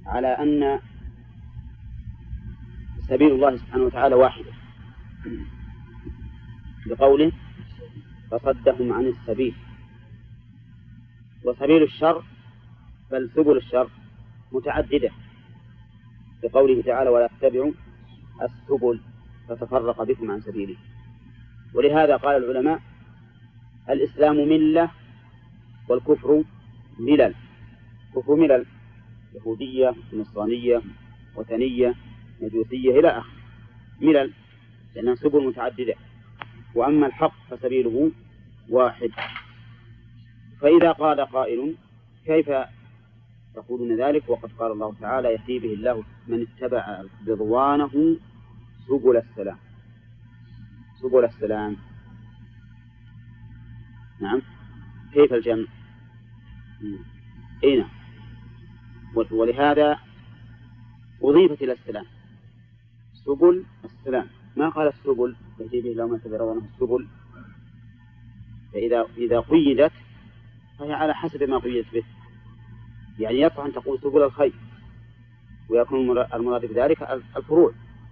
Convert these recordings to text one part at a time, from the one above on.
على أن سبيل الله سبحانه وتعالى واحدة بقوله فصدهم عن السبيل. وسبيل الشر بل سبل الشر متعددة بقوله تعالى ولا تتبعوا السبل فتفرق بكم عن سبيله. ولهذا قال العلماء الإسلام ملة والكفر ملل. كفر ملل يهودية نصرانية وثنية مجوسية إلى آخره ملل لأنها سبل متعددة. وأما الحق فسبيله واحد. فإذا قال قائل كيف يقولون ذلك وقد قال الله تعالى يهدي به الله من اتبع رضوانه سبل السلام. سبل السلام نعم كيف الجمع؟ أين؟ ولهذا أضيفت إلى السلام سبل السلام. ما قال السبل يهدي به الله من اتبع رضوانه السبل. فإذا قيدت فهي على حسب ما قيدت به. يعني يصح أن تقول سبل الخير ويكون المراد بذلك الفروع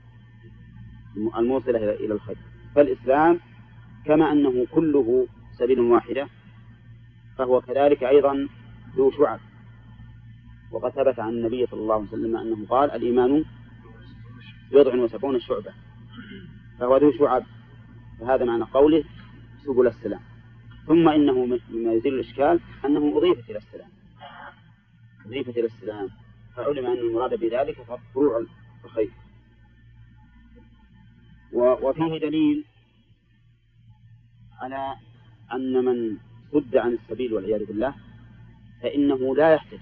الموصلة إلى الخير. فالإسلام كما أنه كله سبيل واحدة فهو كذلك أيضا ذو شعب. وقد ثبت عن النبي صلى الله عليه وسلم أنه قال الإيمان 70 شعبة فهو ذو شعب. فهذا معنى قوله سبل السلام. ثم إنه مما يزيل الإشكال أنه أضيفت إلى السلام. أضيفت إلى السلام فعلم أن المراد بذلك فروع الخير. وفيه دليل على أن من صد عن السبيل والعياذ بالله فإنه لا يهتدي.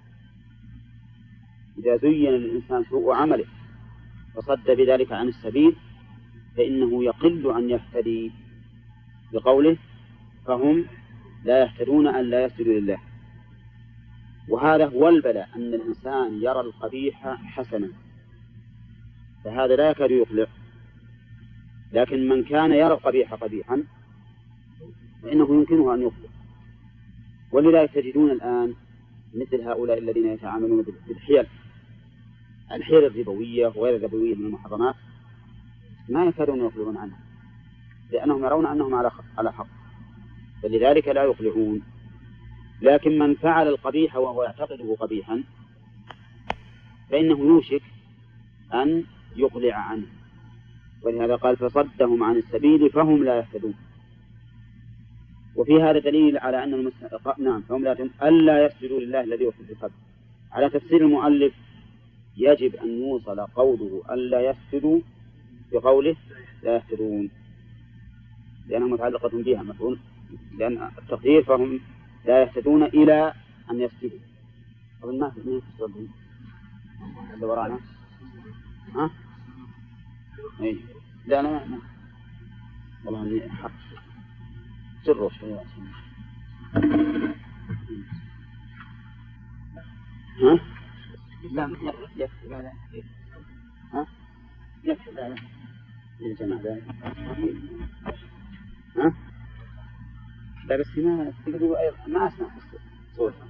إذا زين للإنسان سوء عمله وصد بذلك عن السبيل فإنه يقل أن يهتدي بقوله فهم لا يهتدون أن لا يسجدوا لله. وهذا هو البلاء أن الإنسان يرى القبيح حسنا فهذا لا يكاد يقلع. لكن من كان يرى القبيح قبيحا فإنه يمكنه أن يقلع. ولذلك تجدون الآن مثل هؤلاء الذين يتعاملون بالحيل الحيل الربوية وغير الربوية من المحرمات ما يكادون يقلعون عنها لأنهم يرون أنهم على حق فلذلك لا يقلعون. لكن من فعل القبيح وهو يعتقده قبيحا فإنه يوشك أن يقلع عنه. ولهذا قال فصدهم عن السبيل فهم لا يهتدون. وفي هذا دليل على أن نعم فهم ألا يسجدوا لله الذي هو في القلب. على تفسير المؤلف يجب أن يوصل قوله ألا يسجدوا بقوله لا يهتدون لأنها متعلقة بها مفعول. لأن التقدير فهم لا يهتدون إلى أن يسجدوا. أظن ما في السؤال اللي ورانا ها؟ إيه لا لا والله إني حق سره شوية ها؟ لا يكفي لا ها؟ يكفي لا الجمع ذلك ها؟ لا بس ما تقدروا أيضا ما أسمع صوتها.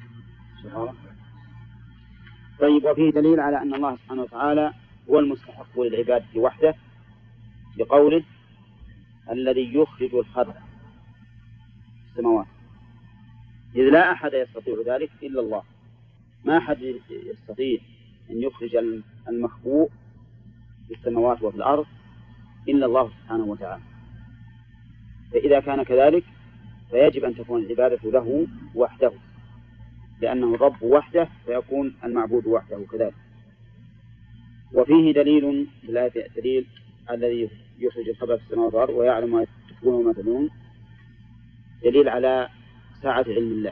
طيب وفيه دليل على أن الله سبحانه وتعالى هو المستحق للعبادة وحده بقوله الذي يخرج الخبأ في السماوات إذ لا أحد يستطيع ذلك إلا الله. ما أحد يستطيع أن يخرج المخبوء في السماوات وفي الأرض إلا الله سبحانه وتعالى. فإذا كان كذلك فيجب أن تكون العبادة له وحده لأنه الرب وحده فيكون المعبود وحده كذلك. وفيه دليل دليل الذي يخرج الخبأ في السماوات والأرض ويعلم ما تخفون وما تعلنون دليل على سعة علم الله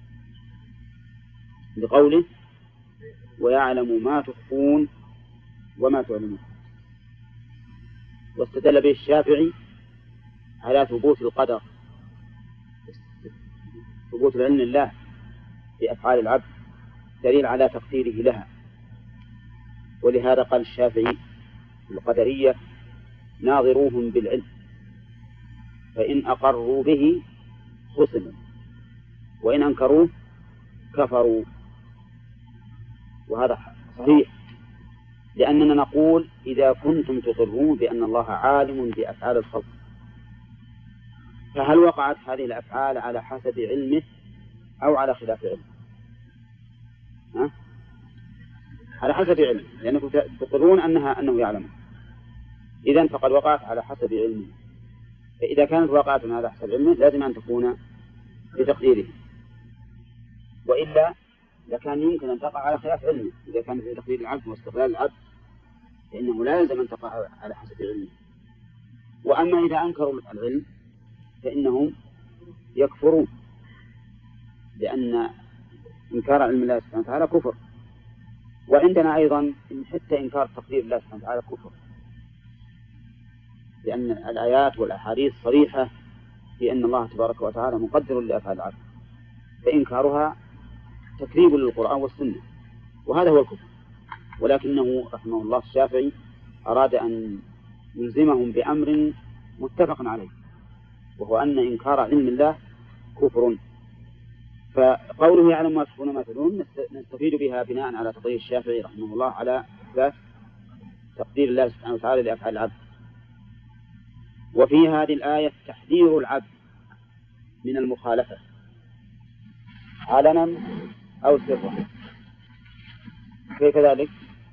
بقوله ويعلم ما تخفون وما تعلنون. واستدل به الشافعي على ثبوت القدر ثبوت علم الله بأفعال العبد دليل على تقديره لها. ولهذا قال الشافعي القدرية ناظروهم بالعلم فإن أقروا به خصموا وإن أنكروه كفروا. وهذا صحيح، لأننا نقول إذا كنتم تقرون بأن الله عالم بأفعال الخلق، فهل وقعت هذه الأفعال على حسب علمه أو على خلاف علمه؟ على حسب علمه، لأنكم تقرون أنه يعلم، إذن فقد وقعت على حسب علمه. فإذا كانت وقعت على حسب علمه لازم أن تكون بتقديره، وإلا لكان يمكن أن تقع على خلاف علمه. إذا كانت في تقدير العبد واستقلال العبد فإنه لا يلزم أن تقع على حسب علمه. وأما إذا أنكروا العلم فإنهم يكفرون، لأن إنكار علم الله سبحانه وتعالى كفر. وعندنا أيضا إن حتى إنكار تقدير الله سبحانه وتعالى كفر، لأن الآيات والأحاديث صريحة في أن الله تبارك وتعالى مقدر لأفعال العبد، فإنكارها تكذيب للقرآن والسنة، وهذا هو الكفر. ولكنه رحمه الله الشافعي أراد أن يلزمهم بأمر متفق عليه، وهو أن إنكار علم الله كفر. فقوله يعلم ما تخفون وما تعلنون نستفيد بها بناء على تقدير الشافعي رحمه الله على إثبات تقدير الله سبحانه وتعالى لأفعال العبد. وفي هذه الآية تحذير العبد من المخالفة علنا أو سرا. كيف ذلك؟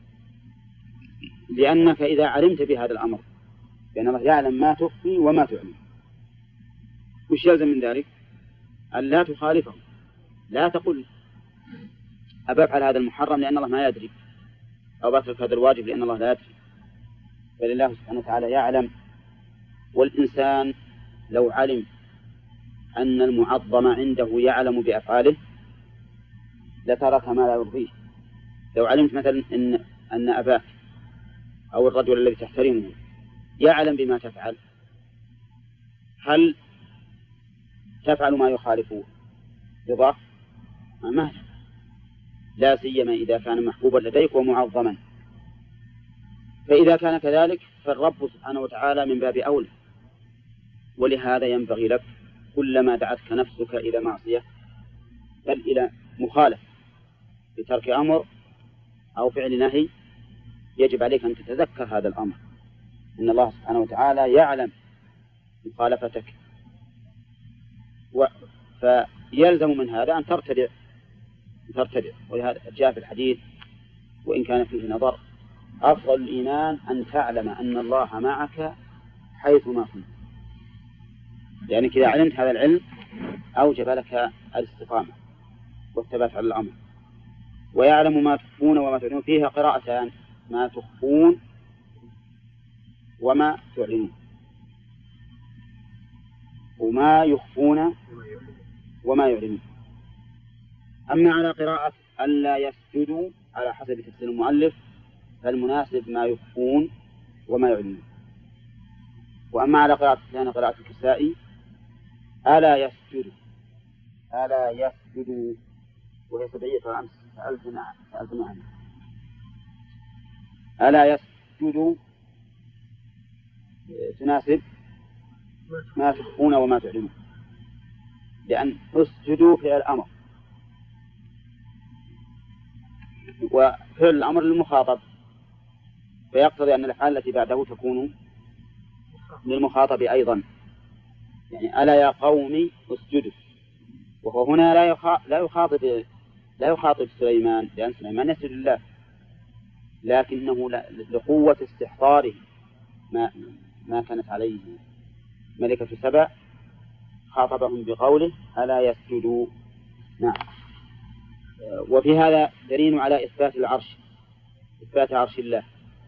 لأنك إذا علمت بهذا الأمر بأن الله يعلم ما تخفي وما تعلن، وش يلزم من ذلك؟ أن لا تخالفه، لا تقل أبفعل هذا المحرم لأن الله ما يدري، أو بترك هذا الواجب لأن الله لا يدري، بل الله سبحانه وتعالى يعلم. والإنسان لو علم أن المعظم عنده يعلم بأفعاله لترك ما لا يرضيه. لو علمت مثلا أن أباك أو الرجل الذي تحترمه يعلم بما تفعل، هل تفعل ما يخالف رضاه؟ ما، لا سيما إذا كان محبوبا لديك ومعظما. فإذا كان كذلك فالرب سبحانه وتعالى من باب أولى. ولهذا ينبغي لك كلما دعتك نفسك إلى معصية بل إلى مخالف بترك أمر أو فعل نهي، يجب عليك أن تتذكر هذا الأمر، إن الله سبحانه وتعالى يعلم مخالفتك، فيلزم من هذا أن ترتدع. ولهذا جاء في الحديث وإن كان فيه نظر: أفضل الإيمان أن تعلم أن الله معك حيثما كنت. لأنك إذا علمت هذا العلم أوجب لك الاستقامة والثبات على الأمر. ويعلم ما تخفون وما تعلنون، فيها قراءتان: ما تخفون وما تعلنون، وما يخفون وما يعلنون. أما على قراءة ألا يسجدوا على حسب تفسير المؤلف فالمناسب ما يخفون وما يعلنون. وأما على قراءة الكسائي ألا يسجدوا، ألا يسجدوا، وهي سبعية والأمس سألتنا عنها. ألا يسجدوا تناسب ما تخفون وما تعلنون، لأن اسجدوا فعل الأمر، وفعل الأمر للمخاطب، فيقتضي أن الأفعال التي بعده تكون للمخاطب أيضا. يعني ألا يا قوم اسجدوا، وهو هنا لا يخاطب سليمان، لأن سليمان يسجد لله، لكنه لقوة استحضاره ما كانت عليه ملكة سبأ خاطبهم بقوله ألا يسجدوا. نعم. وفي هذا دليل على إثبات العرش، إثبات عرش الله،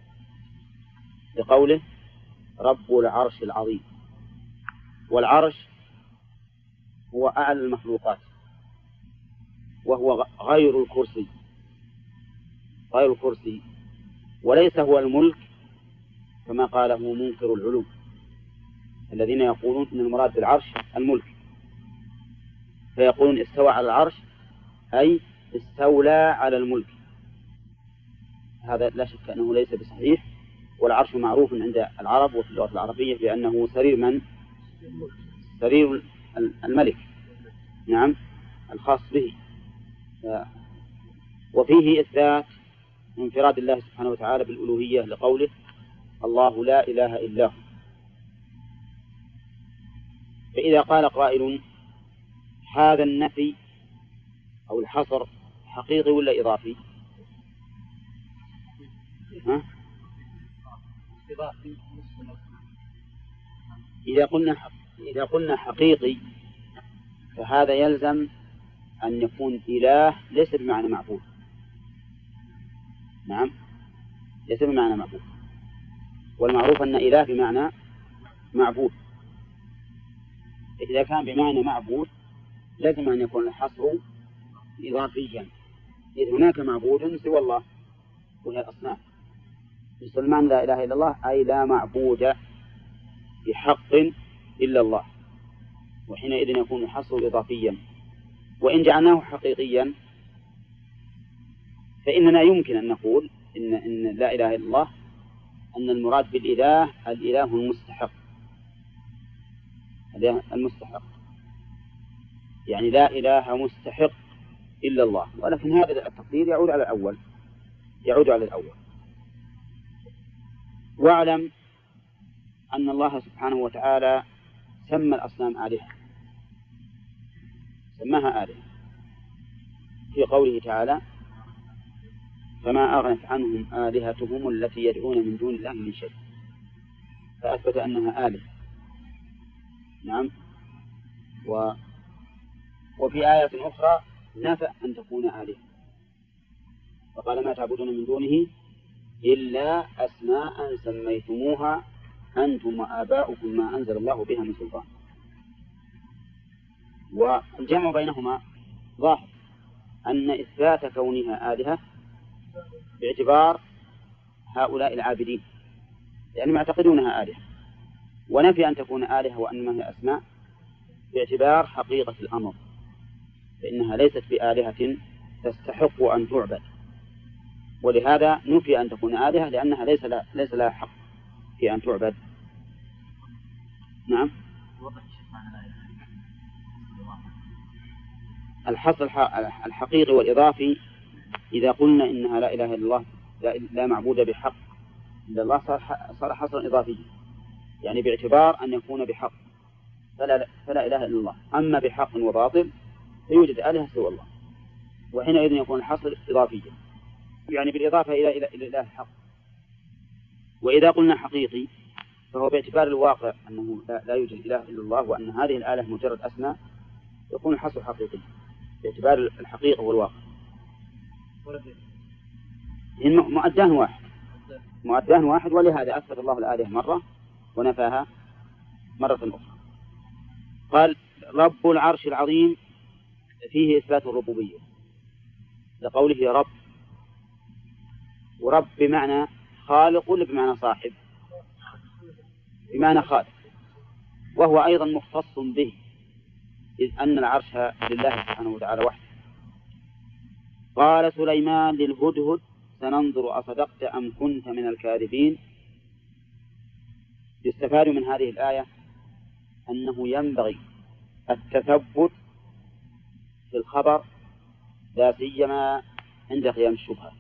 بقوله رب العرش العظيم. والعرش هو أعلى المخلوقات، وهو غير الكرسي، وليس هو الملك كما قاله منكر العلو الذين يقولون إن المراد بالعرش الملك، فيقولون استوى على العرش أي استولى على الملك. هذا لا شك أنه ليس بصحيح. والعرش معروف عند العرب وفي اللغة العربية بأنه سرير الملك، نعم، الخاص به. وفيه إثبات انفراد الله سبحانه وتعالى بالألوهية لقوله الله لا إله إلا هو. فإذا قال قائل هذا النفي أو الحصر حقيقي ولا إضافي؟ ها؟ إذا قلنا حقيقي فهذا يلزم أن يكون إله ليس بمعنى معبود. نعم، ليس بمعنى معبود، والمعروف أن إله بمعنى معبود. إذا كان بمعنى معبود لازم أن يكون الحصر إضافيا، إذ هناك معبود سوى الله وهي الأصنام. معنى لا إله إلا الله أي لا معبود بحق إلا الله، وحينئذ يكون الحصر إضافيا. وإن جعلناه حقيقيا فإننا يمكن أن نقول إن لا إله إلا الله أن المراد بالإله الإله المستحق، المستحق، يعني لا إله مستحق إلا الله. ولكن هذا التقدير يعود على الأول. واعلم أن الله سبحانه وتعالى سمى الأصنام آلهة، سماها آلهة في قوله تعالى فما أغنت عنهم آلهتهم التي يدعون من دون الله من شيء، فأثبت أنها آلهة. نعم. وفي آية أخرى نفى أن تكون آلهة، فقال ما تعبدون من دونه إلا أسماء سميتموها أنتم وآباؤكم ما أنزل الله بها من سلطان. والجمع بينهما ظاهر، أن إثبات كونها آلهة باعتبار هؤلاء العابدين لأنهم يعتقدونها آلهة، ونفي أن تكون آلهة وأنما هي أسماء باعتبار حقيقة الأمر، فإنها ليست بآلهة تستحق أن تعبد، ولهذا نفي أن تكون آلهة لأنها ليس لها حق في أن تعبد. نعم. الحصر الحقيقي والإضافي إذا قلنا إنها لا إله إلا الله لا معبود بحق إلا الله صار حصرا إضافيا، يعني باعتبار أن يكون بحق فلا إله إلا الله. أما بحق وباطل فيوجد آلهة سوى الله، وحينئذ يكون الحصر إضافيا، يعني بالإضافة إلى الإله الحق. وإذا قلنا حقيقي فهو باعتبار الواقع أنه لا يوجد إله إلا الله وأن هذه الآلهة مجرد أسماء، يكون الحصر حقيقي باعتبار الحقيقة والواقع. مؤدان واحد، ولهذا أثبت الله الآلهة مرة ونفاها مرة أخرى. قال رب العرش العظيم فيه إثبات الربوبية لقوله رب، ورب بمعنى خالق ولا بمعنى صاحب؟ بمعنى خالق، وهو أيضا مختص به إذ أن العرش لله سبحانه وتعالى وحده. قال سليمان للهدهد سننظر أصدقت أم كنت من الكاذبين. يستفاد من هذه الآية أنه ينبغي التثبت في الخبر لا سيما عند قيام الشبهة.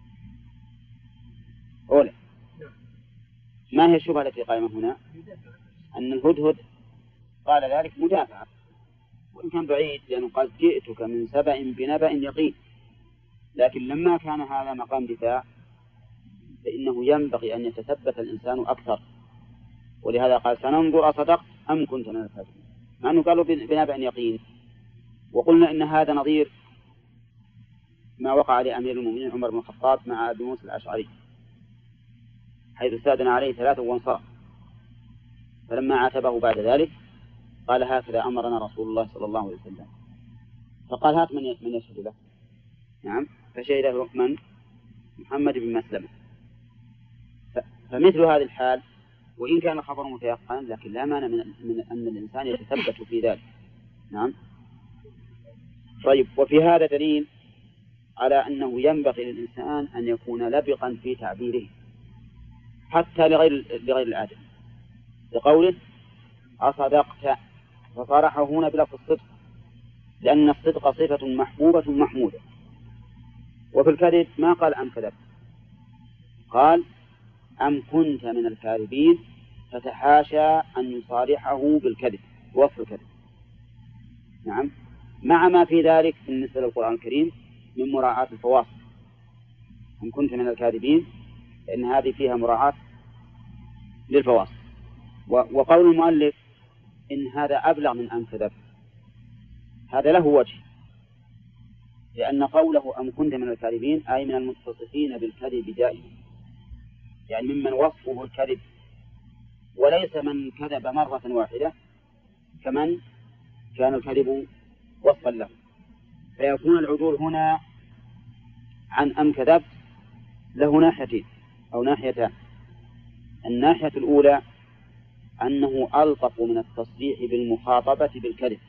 أولا، ما هي الشبهة التي قائمة هنا؟ أن الهدهد قال ذلك مدافعة، وإن كان بعيد لأنه قال جئتك من سبأ بنبأ يقين، لكن لما كان هذا مقام دفاع فإنه ينبغي أن يتثبت الإنسان أكثر، ولهذا قال سننظر أصدقت أم كنت من الكاذبين، مع أنه قالوا بنبأ يقين. وقلنا إن هذا نظير ما وقع لأمير المؤمنين عمر بن الخطاب مع أبي موسى الأشعري، حيث استأذن عليه 3 وانصرف، فلما عاتبه بعد ذلك قال هكذا أمرنا رسول الله صلى الله عليه وسلم، فقال هات من يشهد له. نعم، فشهد له من؟ محمد بن مسلمة. فمثل هذه الحال وإن كان الخبر متيقنا لكن لا مانع من أن الإنسان يتثبت في ذلك. نعم. طيب، وفي هذا دليل على أنه ينبغي للإنسان أن يكون لبقا في تعبيره حتى لغير الآدم، لقوله أصدقت، فصرحه هنا بلفظ الصدق، لأن الصدق صفة محبوبة محمودة، وفي الكذب ما قال أم كذب، قال أم كنت من الكاذبين، فتحاشى أن يصارحه بالكذب ووصف الكذب. نعم، مع ما في ذلك بالنسبة للقرآن الكريم من مراعاة الفواصل. إن كنت من الكاذبين فإن هذه فيها مراعاة للفواصل. وقول المؤلف إن هذا أبلغ من أن كذب، هذا له وجه، لأن قوله أم كنت من الكاذبين أي من المتصفين بالكذب دائما، يعني ممن وصفه الكذب، وليس من كذب مرة واحدة كمن كان الكذب وصفا له. فيكون العدول هنا عن أم كذبت له ناحيتين أو ناحيتان. الناحية الأولى أنه ألطف من التصريح بالمخاطبة بالكذب.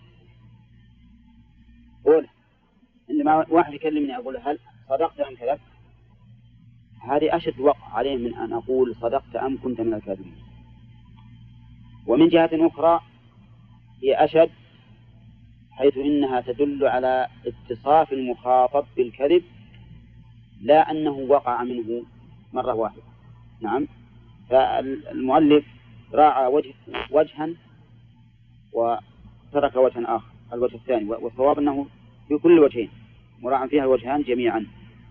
قول عندما واحد يكلمني أقول هل صدقت أم كذبت، هذه أشد وقع عليه من أن أقول صدقت أم كنت من الكاذبين. ومن جهة أخرى هي أشد، حيث إنها تدل على اتصاف المخاطب بالكذب لا أنه وقع منه مرة واحدة. نعم، فالمؤلف راعى وجها وترك وجها آخر، الوجه الثاني، والصواب أنه في كل وجهين مراعى فيها الوجهان جميعا.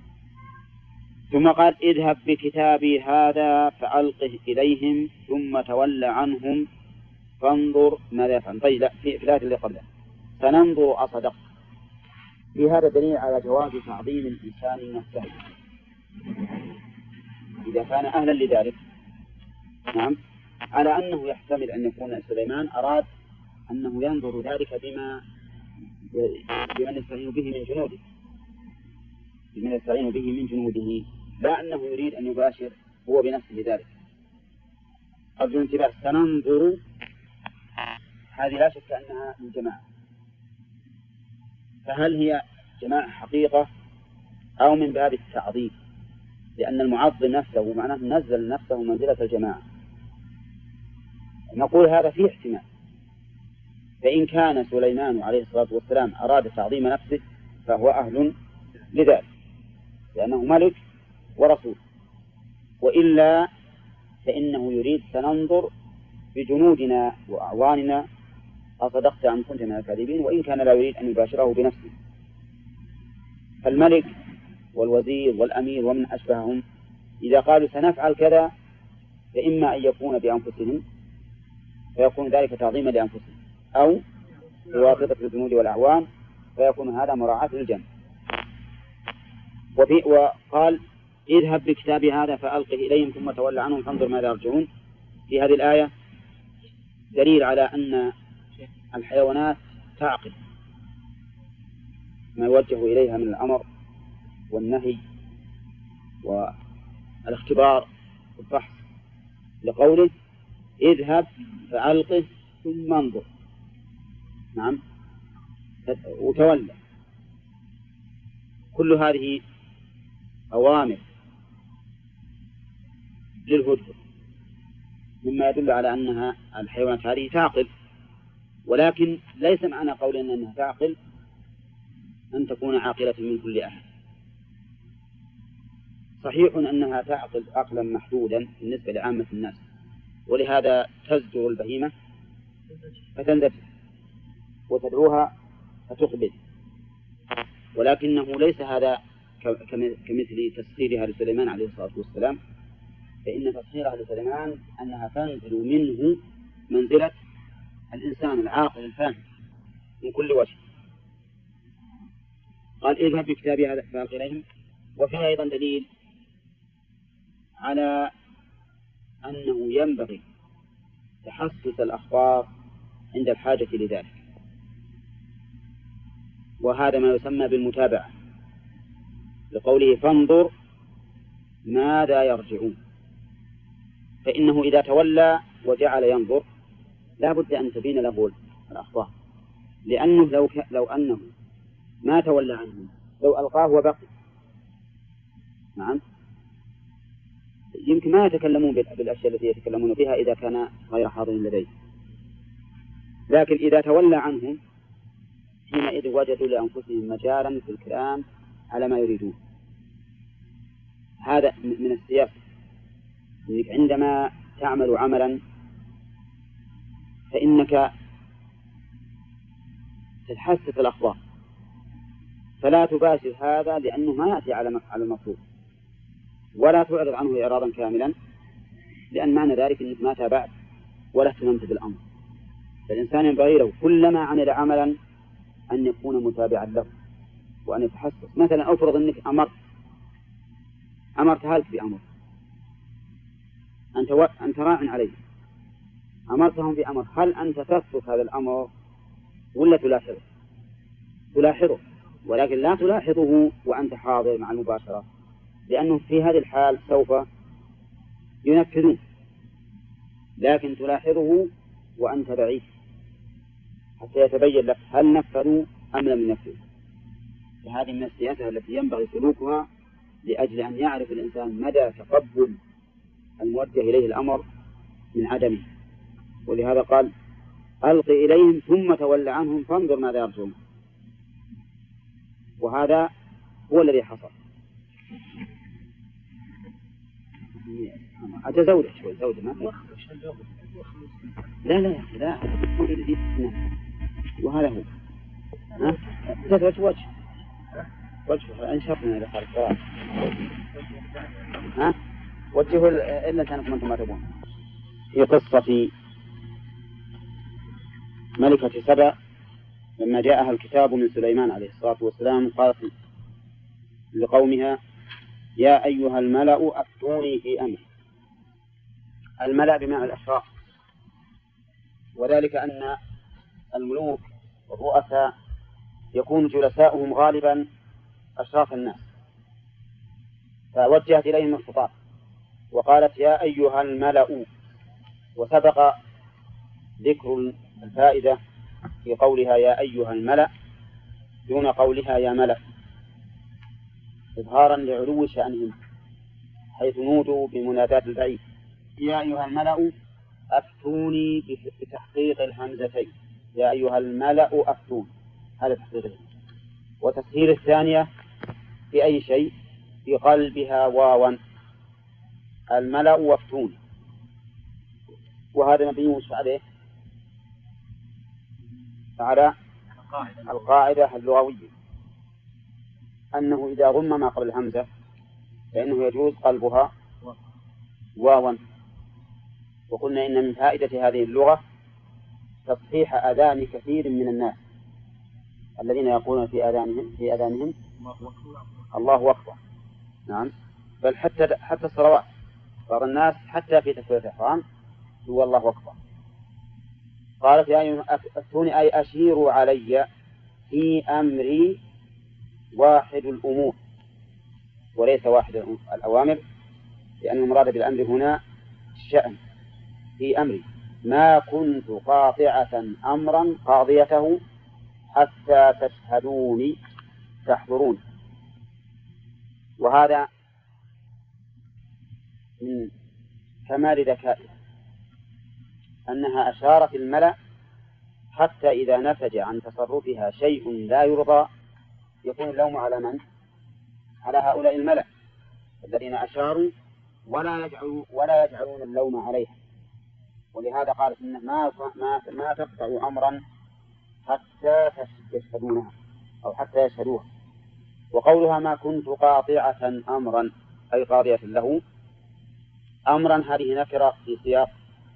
ثم قال اذهب بكتابي هذا فألقه إليهم ثم تول عنهم فانظر ماذا يفعل. طيب لا، في الآية اللي قبلها فننظر أصدقت. في هذا دليل على جواز تعظيم الإنسان نفسه إذا كان أهلا لذلك. نعم، على أنه يحتمل أن يكون سليمان أراد أنه ينظر ذلك بمن يستعين به من جنوده، بمن يستعين به من جنوده، لا أنه يريد أن يباشر هو بنفسه ذلك. أرجو انتباه، سننظر هذه لا شك أنها من جماعة، فهل هي جماعة حقيقة أو من باب التعظيم؟ لأن المعظم نفسه معناه نزل نفسه منزلة الجماعة. نقول هذا فيه احتمال. فإن كان سليمان عليه الصلاة والسلام أراد تعظيم نفسه فهو أهل لذلك، لأنه ملك ورسول. وإلا فإنه يريد سننظر بجنودنا وأعواننا أصدقت أم كنت من الكاذبين، وإن كان لا يريد أن يباشره بنفسه. الملك والوزير والأمير ومن أشبههم إذا قالوا سنفعل كذا فإما أن يكون بأنفسهم فيكون ذلك تعظيما لأنفسهم، أو بواسطة الجنود والأعوان فيكون هذا مراعاة للجنة. وقال اذهب بكتابي هذا فألقه إليهم ثم تول عنهم فانظر ماذا يرجعون. في هذه الآية دليل على أن الحيوانات تعقل ما يوجه إليها من الأمر والنهي والاختبار والبحث، لقوله اذهب فألقه ثم انظر. نعم، وتولى. كل هذه أوامر للهدهد، مما يدل على أنها الحيوانات هذه تعقل، ولكن ليس معنى قولنا أنها تعقل أن تكون عاقلة من كل أحد. صحيح أنها تعقل عقلا محدودا بالنسبة لعامة الناس، ولهذا تزجر البهيمة فتندفع وتدعوها فتقبل، ولكنه ليس هذا كمثل تسخيرها لسليمان عليه الصلاة والسلام، فإن تسخيرها لسليمان أنها تنزل منه منزلة الإنسان العاقل الفاهم من كل وجه. قال اذهب بكتابي هذا فألقه إليهم. وفيها أيضا دليل على أنه ينبغي تحسس الأخبار عند الحاجة لذلك، وهذا ما يسمى بالمتابعة، لقوله فانظر ماذا يرجعون. فإنه إذا تولى وجعل ينظر لا بد أن تبين له الأخبار، لأنه لو أنه ما تولى عنهم لو ألقاه وبقي، نعم، يمكن ما يتكلمون بالأشياء التي يتكلمون بها إذا كان غير حاضر لديه. لكن إذا تولى عنهم حينئذ وجدوا لأنفسهم مجالا في الكلام على ما يريدون. هذا من السياسة، أنك عندما تعمل عملا فإنك تتحسس الأخبار، فلا تباشر هذا لأنه ما يأتي على المطلوب، ولا تعرض عنه إعراضا كاملا، لأن معنى ذلك أنك ما تابعت ولا اهتممت بالأمر. فالإنسان ينبغي له كلما عمل عملا أن يكون متابعا له وأن يتحسس. مثلا أفرض أنك أمرت هالك بأمر، أنت راع عليه، أمرتهم بأمر، هل أنت تترك هذا الأمر ولا تلاحظه؟ تلاحظه، ولكن لا تلاحظه وأنت حاضر مع المباشرة، لأنه في هذه الحال سوف ينفذون، لكن تلاحظه وأنت بعيد حتى يتبين لك هل نفذوا أم لم ينفذوا. فهذه من السياسة التي ينبغي سلوكها لأجل أن يعرف الإنسان مدى تقبل الموجه إليه الأمر من عدمه. ولهذا قال ألق إليهم ثم تول عنهم فانظر ماذا يرجون، وهذا هو الذي حصل. أتى زوجة شوي، زوجة ما لا وهذا هو تزوج وجهه أنشطنا إلى خارج وجهه إلا كانكم أنتم ما تبون. في قصة ملكة سبأ لما جاءها الكتاب من سليمان عليه الصلاة والسلام قالت لقومها يا أيها الملأ أفتوني في أمري. الملأ بمعنى الأشراف، وذلك أن الملوك والرؤساء يكون جلساؤهم غالبا أشراف الناس، فوجهت إليهم الخطاب وقالت يا أيها الملأ، وسبق ذكر الفائدة في قولها يا أيها الملأ دون قولها يا ملأ، إظهارا لعلو شأنهم، حيث نودوا بمناداة البعيد. يا أيها الملأ أفتوني بتحقيق الهمزتين، يا أيها الملأ أفتون، هذا تحقيقه. وتسهيل الثانية في أي شيء في قلبها واوا، الملأ وافتون، وهذا مبني عليه على القاعدة اللغوية أنه إذا ضم ما قبل الهمزة فإنه يجوز قلبها واوا. وقلنا إن من فائدة هذه اللغة تصحيح آذان كثير من الناس الذين يقولون في آذانهم الله أكبر. نعم، بل حتى الصلوات بعض الناس حتى في تكبيرة الإحرام هو الله أكبر. قالت يا أيها أفتوني أي أشيروا علي في أمري واحد الأمور وليس واحد الأوامر، لأن المراد بالأمر هنا الشأن. في أمري ما كنت قاطعة أمرا قاضيته حتى تشهدوني تحضرون. وهذا من كمال ذكائها أنها أشارت الملأ حتى إذا نتج عن تصرفها شيء لا يرضى يكون اللوم على من؟ على هؤلاء الملأ الذين أشاروا ولا يجعلون اللوم عليها. ولهذا قالت إن ما تقطع أمرا حتى يشهدونها أو حتى يشهدوها. وقولها ما كنت قاطعة أمرا أي قاضية له أمرا، هذه نكرة في سياق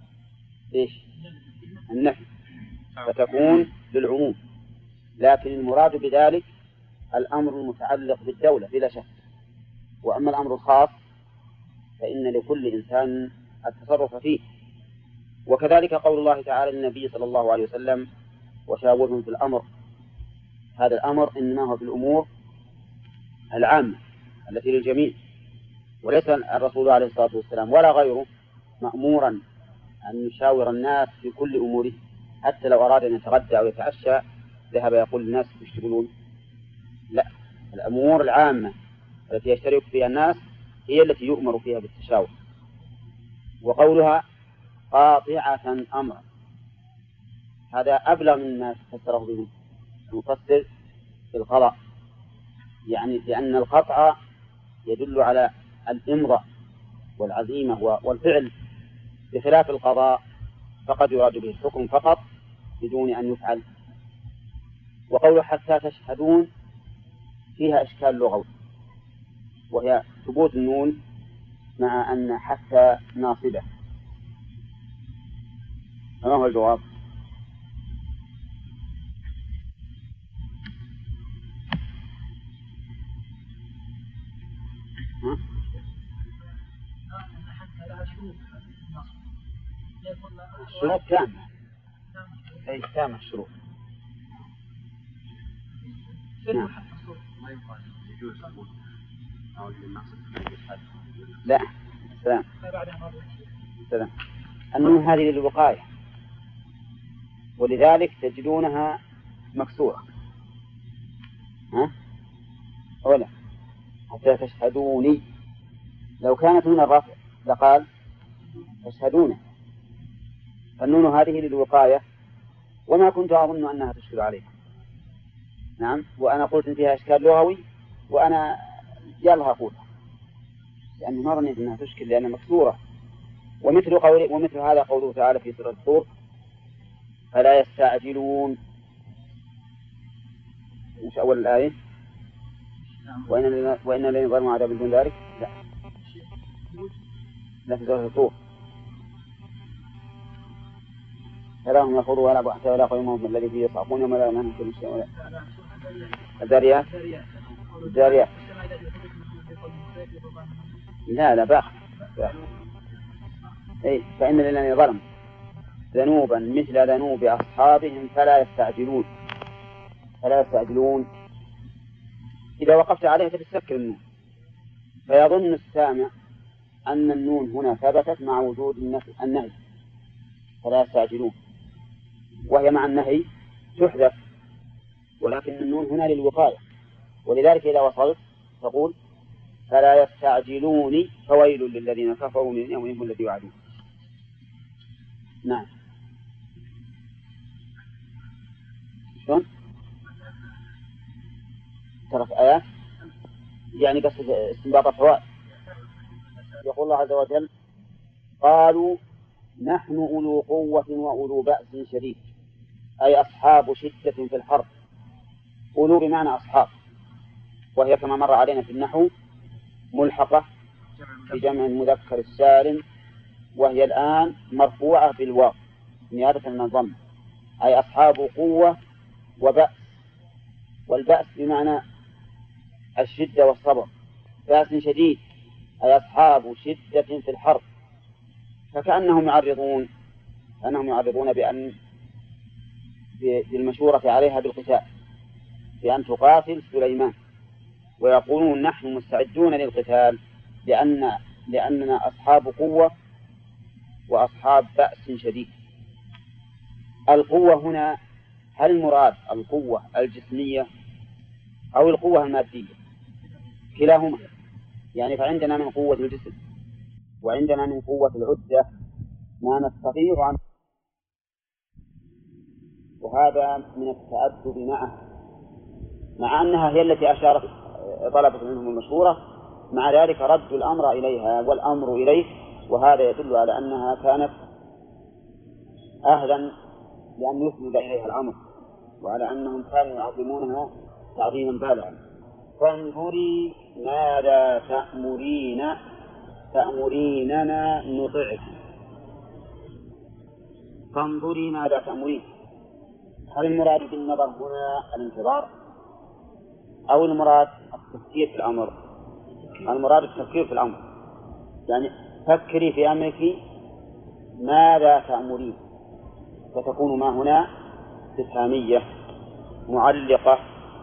النفي فتكون للعموم، لكن المراد بذلك الأمر المتعلق بالدولة بلا شك. وأما الأمر الخاص فإن لكل إنسان التصرف فيه. وكذلك قول الله تعالى للنبي صلى الله عليه وسلم وشاورهم في الأمر، هذا الأمر إنما هو في الأمور العامة التي للجميع، وليس الرسول عليه الصلاة والسلام ولا غيره مأمورا أن يشاور الناس في كل أموره. حتى لو أراد أن يتغدى أو يتعشى ذهب يقول للناس يشتغلون، لا، الأمور العامة التي يشترك فيها الناس هي التي يؤمر فيها بالتشاور. وقولها قاطعة أمرا هذا أبلغ مما فسره به المفسر في القضاء، يعني لأن القطع يدل على الإمضاء والعزيمة والفعل، بخلاف القضاء فقد يراد به الحكم فقط بدون أن يفعل. وقول حتى تشهدون فيها إشكال لغوي، وهي ثبوت النون مع أن حتى ناصبة، فما هو الجواب؟ الشروط تامة، أي تامة الشروط. نعم. لا سلام سلام. النون هذه للوقاية، ولذلك تجدونها مكسورة. ها أولا حتى تشهدوني، لو كانت من الرفع لقال تشهدون، فالنون هذه للوقاية، وما كنت أظن أنها تشكل عليها. نعم، وأنا قلت إن فيها إشكال لغوي، وأنا يلا أقولها لأني ما ظنيت أنها تشكل لأنها مكسورة. ومثل هذا قوله تعالى في سورة الطور فلا يستعجلون، مش أول الآية وإن الذين ظلموا عذاب دون ذلك. لا في سورة الطور تراهم يخوضوا ويلعبوا حتى يلاقوا يومهم الذي فيه يصعقون وما لا يمنعهم كل شيء ولا الذاريات. لا باخر. أي فإن الذين ظلموا ذنوبا مثل ذنوب أصحابهم فلا يستعجلون. إذا وقفت عليها تتسكر النون، فيظن السامع أن النون هنا ثبتت مع وجود النهي فلا يستعجلون، وهي مع النهي تحذف، ولكن النون هنا للوقاية، ولذلك إذا وصلت تقول فلا يستعجلوني فويل للذين كفروا من يومهم الذي يوعدون. نعم. شلون؟ ترى في آيات يعني بس استنباط الفوائد. يقول الله عز وجل قالوا نحن أولو قوة وأولو بأس شديد، أي أصحاب شدة في الحرب. أولو بمعنى أصحاب، وهي كما مر علينا في النحو ملحقة بجمع المذكر السالم، وهي الآن مرفوعة بالواو نيابة من الضم، أي أصحاب قوة وبأس. والبأس بمعنى الشدة والصبر، بأس شديد أي أصحاب شدة في الحرب. فكأنهم يعرضون بالمشورة عليها بالقتال، بأن تقاتل سليمان، ويقولون نحن مستعدون للقتال لأننا أصحاب قوة وأصحاب بأس شديد. القوة هنا هل المراد القوة الجسمية أو القوة المادية؟ كلاهما، يعني فعندنا من قوة الجسم وعندنا من قوة العدة ما نستطيع عنه، وهذا من التأدب معه، مع أنها هي التي طلبت منهم المشورة، مع ذلك رد الأمر إليها والأمر إليه، وهذا يدل على أنها كانت أهلا لأن يسند إليها الأمر، وعلى أنهم كانوا يعظمونها تعظيما بالغا. فانظري ماذا تأمريننا نطعك. فانظري ماذا تأمرين، هل المراد بالنظر هنا الانتظار أو المراد التفكير في الأمر؟ المراد التفكير في الأمر، يعني فكري في أمرك ماذا تأمرين، فتكون ما هنا استفهامية معلقة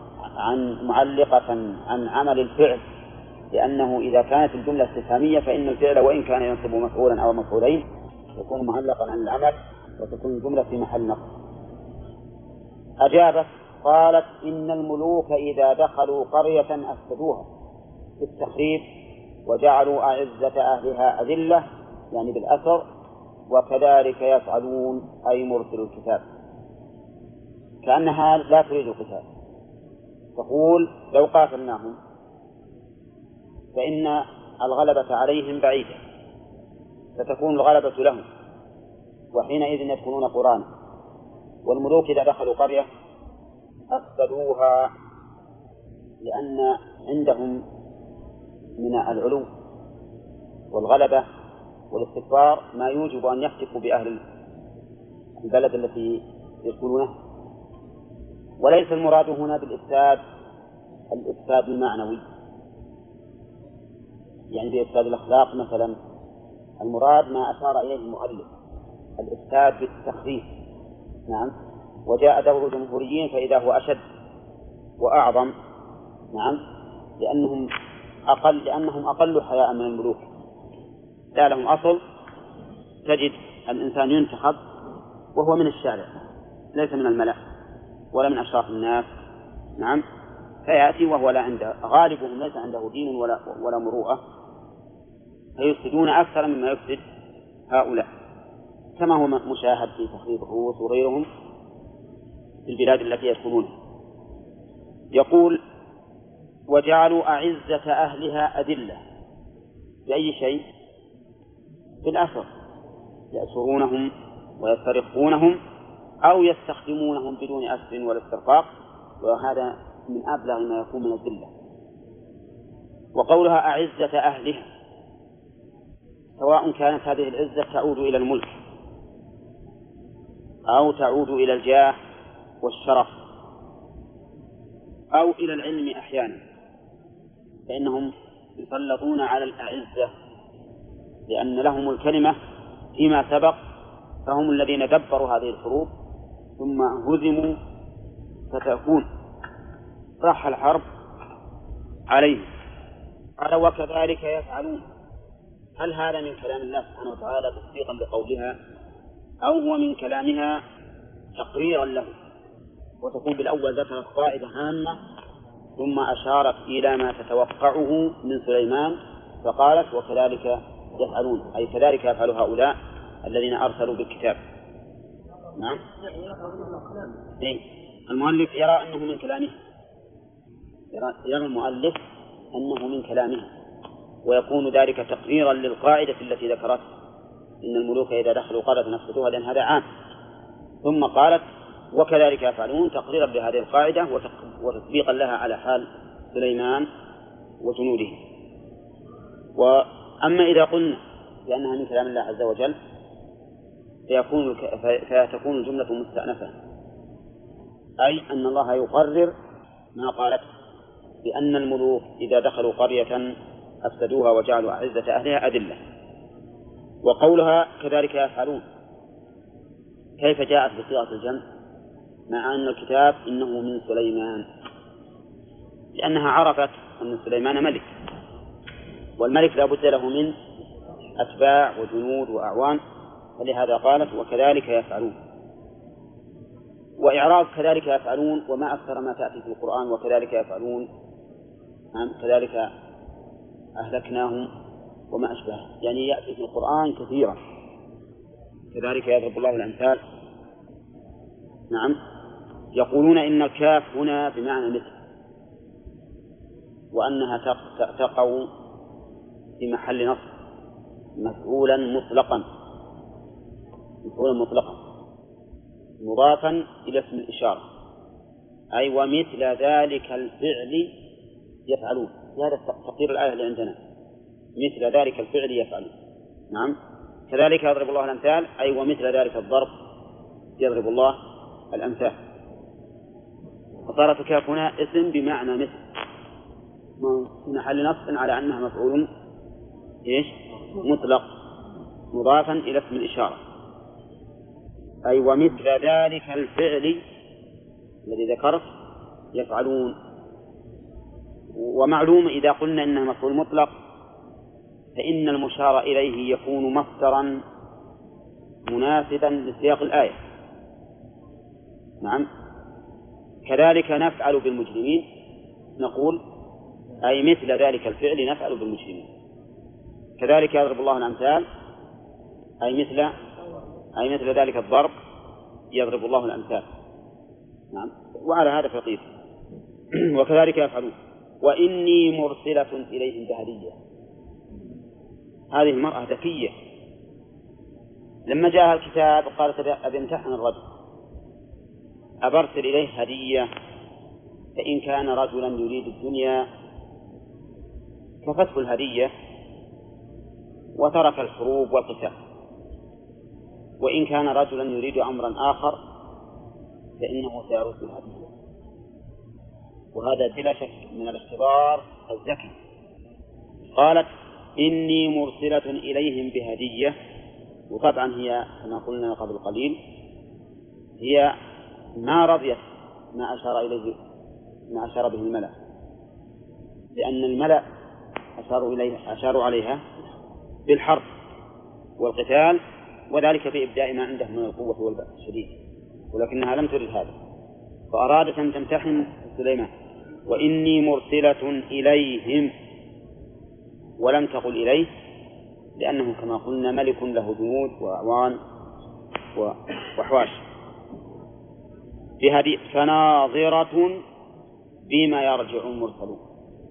عن عمل الفعل، لأنه إذا كانت الجملة استفهامية فإن الفعل وإن كان ينصب مفعولا أو مفعولين يكون معلقا عن العمل وتكون الجملة في محل نصب. أجابت قالت إن الملوك إذا دخلوا قرية أفسدوها بالتخريب وجعلوا أعزة أهلها أذلة، يعني بالأثر، وكذلك يفعلون أي مرسل الكتاب. كأنها لا تريد القتال، تقول لو قاتلناهم فإن الغلبة عليهم بعيدة، فتكون الغلبة لهم، وحينئذ يدخلون قرانا. والملوك إذا دخلوا قرية أفسدوها، لأن عندهم من العلو والغلبة والاستكبار ما يوجب أن يفتكوا بأهل البلد التي يدخلونه. وليس المراد هنا بالإفساد الإفساد المعنوي، يعني بإفساد الأخلاق مثلا. المراد ما أشار إليه المؤلف، الإفساد بالتخفيف. نعم. وجاء دور الجمهوريين فإذا هو أشد وأعظم. نعم. لأنهم أقل حياء من الملوك، لا لهم أصل. تجد الإنسان ينتخب وهو من الشارع، ليس من الملأ ولا من أشراف الناس. نعم. فيأتي وهو لا عنده، غالبهم ليس عنده دين ولا مروءة، فيفسدون أكثر مما يفسد هؤلاء، كما هو مشاهد في تخريب الرؤوس وغيرهم في البلاد التي يدخلونها. يقول: وجعلوا أعزة أهلها أذلة. بأي شيء؟ بالأسر، يأسرونهم ويسترقونهم أو يستخدمونهم بدون أسر ولا استرقاق، وهذا من أبلغ ما يكون من الذلة. وقولها أعزة أهلها، سواء كانت هذه العزة تعود إلى الملك أو تعود إلى الجاه والشرف أو إلى العلم أحيانا، فإنهم يسلطون على الأعزة لأن لهم الكلمة فيما سبق، فهم الذين دبروا هذه الحروب ثم هزموا فتكون راح الحرب عليهم. قال: وكذلك يفعلون. هل هذا من كلام الله سبحانه وتعالى تصديقا بقولها، أو هو من كلامها تقريرا له؟ وتكون بالأول ذكرت قاعدة هامة ثم أشارت إلى ما تتوقعه من سليمان فقالت: وكذلك يفعلون، أي كذلك يفعل هؤلاء الذين أرسلوا بالكتاب. نعم. المؤلف يرى أنه من كلامه، يرى المؤلف أنه من كلامه، ويكون ذلك تقريرا للقاعدة التي ذكرت إن الملوك إذا دخلوا قرية نفسدوها، لأن هذا عام. ثم قالت: وكذلك يفعلون، تقريرا لهذه القاعدة وتطبيقا لها على حال سليمان وجنوده. وأما إذا قلنا بأنها من كلام الله عز وجل فتكون الجملة مستأنفة، أي أن الله يقرر ما قالت بأن الملوك إذا دخلوا قرية أفسدوها وجعلوا أعزة أهلها أذلة. وقولها كذلك يفعلون كيف جاءت بصيغة الجمع مع أن الكتاب إنه من سليمان؟ لأنها عرفت أن سليمان ملك، والملك لا بد له من أتباع وجنود وأعوان، فلهذا قالت: وكذلك يفعلون. وإعراب كذلك يفعلون وما أكثر ما تأتي في القرآن وكذلك يفعلون، كذلك أهلكناهم وما أشبه، يعني يأتي في القرآن كثيرا. كذلك يضرب الله الأمثال. نعم. يقولون إن الكاف هنا بمعنى مثل، وأنها تقع في محل نصب مفعولا مطلقا مضافا إلى اسم الإشارة، أي ومثل ذلك الفعل يفعلون. هذا تقدير الآية اللي عندنا، مثل ذلك الفعل يفعلون. نعم. كذلك يضرب الله الأمثال، أي ومثل ذلك الضرب يضرب الله الأمثال. فصارت الكاف هنا اسم بمعنى مثل في محل نصب على أنها مفعول مطلق مضافا إلى اسم الإشارة، أي ومثل ذلك الفعل الذي ذكرت يفعلون. ومعلوم إذا قلنا إنها مفعول مطلق فإن المشار إليه يكون مصدرا مناسبا لسياق الآية. نعم. كذلك نفعل بالمجرمين، نقول أي مثل ذلك الفعل نفعل بالمجرمين. كذلك يضرب الله الأمثال، أي مثل ذلك الضرب يضرب الله الأمثال. نعم. وعلى هذا فقير. وكذلك يفعلون. وإني مرسلة إليهم بهدية. هذه المرأة ذكية لما جاء الكتاب قالت أبي امتحن الرجل أبرسل إليه هدية، فإن كان رجلا يريد الدنيا كفته الهدية وترك الحروب والقتال، وإن كان رجلا يريد أمرا آخر فإنه سيرد الهدية. وهذا بلا شك من الاختبار الذكي. قالت إني مرسلة إليهم بهدية، وطبعا هي كما قلنا قبل قليل هي ما رضيت ما أشار به الملأ، لأن الملأ أشاروا عليها بالحرب والقتال، وذلك بإبداء ما عنده من القوة والبأس الشديد، ولكنها لم ترد هذا، فأرادت أن تمتحن سليمان. وإني مرسلة إليهم، ولم تقل إليه، لأنه كما قلنا ملك له جنود وأعوان وحواش. بهذه فناظرة بما يرجع المرسلون.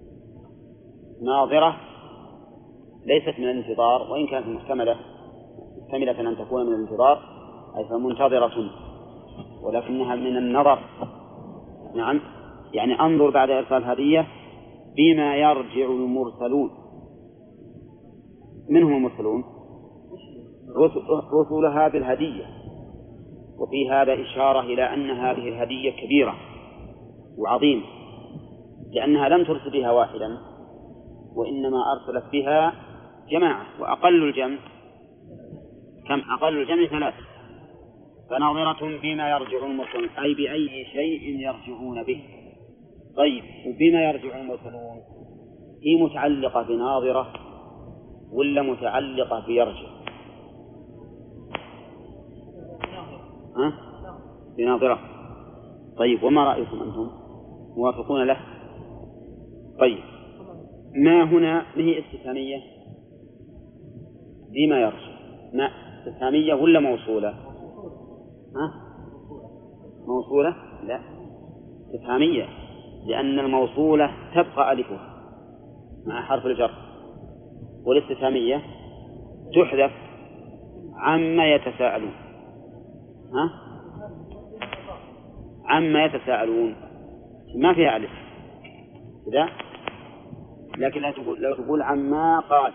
ناظرة ليست من الانتظار، وإن كانت محتملة أن تكون من الانتظار أي فمنتظرة، ولكنها من النظر. نعم، يعني أنظر بعد إرسال هدية بما يرجع المرسلون. من هم المرسلون؟ رسلها بالهدية. وفي هذا إشارة إلى أن هذه الهدية كبيرة وعظيمة، لأنها لم ترسل بها واحدا، وإنما أرسلت بها جماعة، وأقل الجمع كم؟ أقل الجمع 3. فناظرة بما يرجع المرسلون أي بأي شيء يرجعون به. طيب، وبما يرجع المرسلون هي متعلقة بناظرة ولا متعلقة بيرجع؟ بناظرة. طيب، وما رأيكم أنتم؟ موافقون له؟ طيب، ما هنا هي استفهامية بما يرجع، ما استفهامية ولا موصولة؟ موصولة؟ لا، استفهامية، لأن الموصولة تبقى ألفها مع حرف الجر، والاستفهامية تحذف عما يتساءلون. عما يتساءلون ما فيها ألف كذا، لكن لو تقول عما قال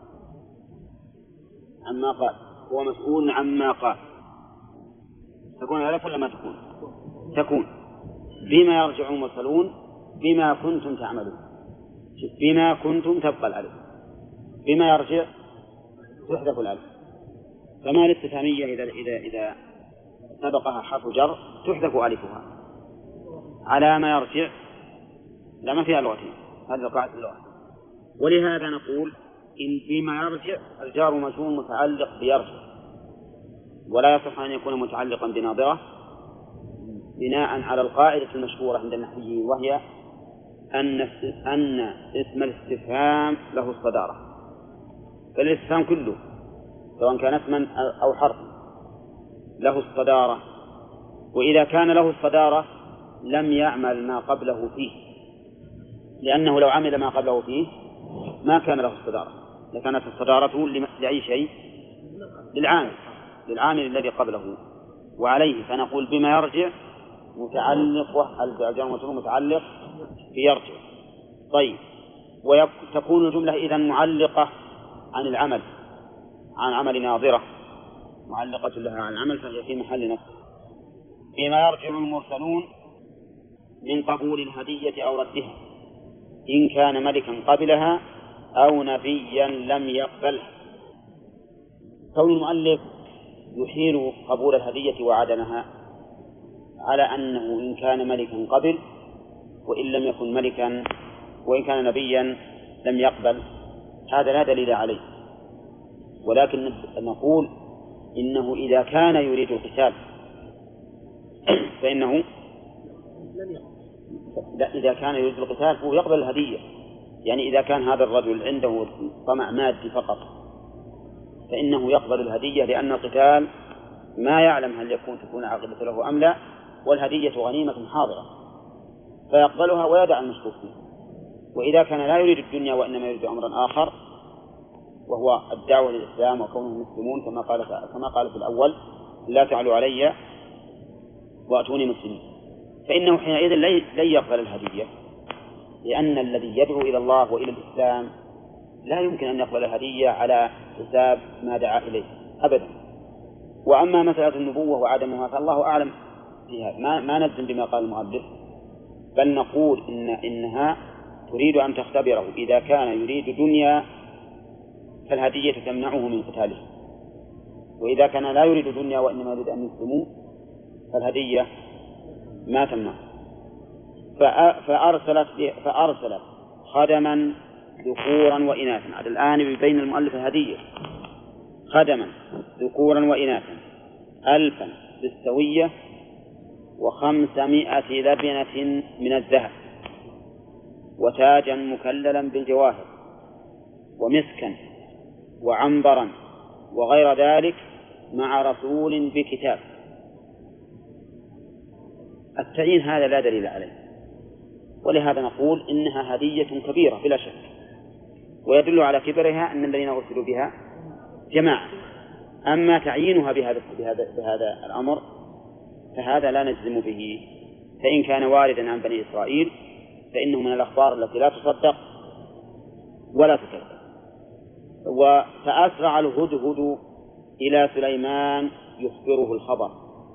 هو مسؤول عما قال، تكون ألف ولا ما تكون؟ تكون. بما يرجع المرسلون بما كنتم تعملون، بما كنتم تبقى الألف، بما يرجع تحذف الألف. فما الاستفهامية إذا سبقها حرف جر تحذف ألفها على ما يرجع، لا ما فيها لغتين، هذه قاعدة اللغة. ولهذا نقول إن بما يرجع الجار مجرور متعلق بيرجع، ولا يصح أن يكون متعلقا بناظرة، بناء على القاعدة المشهورة عند النحويين، وهي أن اسم الاستفهام له الصدارة. فالاستفهام كله سواء كان اسما أو حرفا له الصدارة، وإذا كان له الصدارة لم يعمل ما قبله فيه، لأنه لو عمل ما قبله فيه ما كان له الصدارة، لكانت الصدارة لأي شيء؟ للعامل الذي قبله، وعليه فنقول بما يرجع متعلق، الجار متعلق بيرجع. طيب، وتكون الجملة إذن معلقة عن العمل، عن عمل ناظرة، معلقة لها عن العمل، فهي في محل نصب. بما يرجع المرسلون من قبول الهدية أو ردها، إن كان ملكا قبلها أو نبيا لم يقبلها. كون المؤلف يحيل قبول الهدية وعدمها على أنه إن كان ملكا قبل، وإن لم يكن ملكا، وإن كان نبيا لم يقبل، هذا لا دليل عليه. ولكن نقول إنه إذا كان يريد القتال فإنه إذا كان يريد القتال فهو يقبل الهدية. يعني إذا كان هذا الرجل عنده طمع مادي فقط فإنه يقبل الهدية، لأن القتال ما يعلم هل تكون عاقبة له أم لا، والهدية غنيمة حاضرة، فيقبلها ويدع المشكوك فيه. وإذا كان لا يريد الدنيا وإنما يريد أمرا آخر وهو الدعوة للإسلام وكونهم مسلمون كما قال في الأول لا تعلوا علي وأتوني مسلمين، فإنه حينئذ لن يقبل الهدية، لأن الذي يدعو إلى الله وإلى الإسلام لا يمكن أن يقبل الهدية على حساب ما دعا إليه أبدا. وأما مسألة النبوة وعدمها فالله أعلم فيها، ما نجزم بما قال المؤلف، بل نقول إنها تريد أن تختبره، إذا كان يريد دنيا فالهدية تمنعه من قتاله، وإذا كان لا يريد دنيا وإنما يريد أن يسلموا فالهدية ما تمنع. فأرسلت خدما ذكورا وإناثا. على الآن يبين المؤلف الهدية خدما ذكورا وإناثا 1000 بالسوية 500 لبنة من الذهب، وتاجا مكللا بالجواهر، ومسكا وعنبرا وغير ذلك، مع رسول بكتاب. التعيين هذا لا دليل عليه، ولهذا نقول إنها هدية كبيرة بلا شك، ويدل على كبرها أن الذين أرسلوا بها جماعة. أما تعيينها بهذا الأمر فهذا لا نجزم به، فإن كان واردا عن بني إسرائيل فإنه من الأخبار التي لا تصدق ولا تكذب. فأسرع الهدهد إلى سليمان يخبره الخبر،